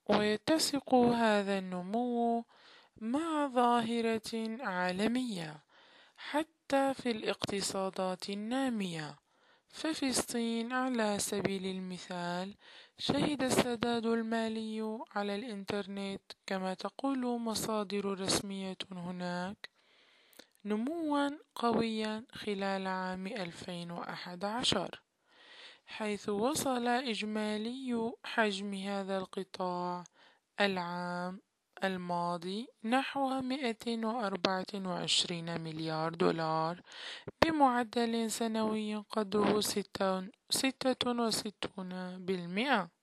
ويتسق هذا النمو مع ظاهرة عالمية حتى في الاقتصادات النامية. ففي الصين على سبيل المثال شهد السداد المالي على الإنترنت كما تقول مصادر رسمية هناك نموا قويا خلال عام 2011، حيث وصل إجمالي حجم هذا القطاع العام الماضي نحو 224 مليار دولار، بمعدل سنوي قدره 66%.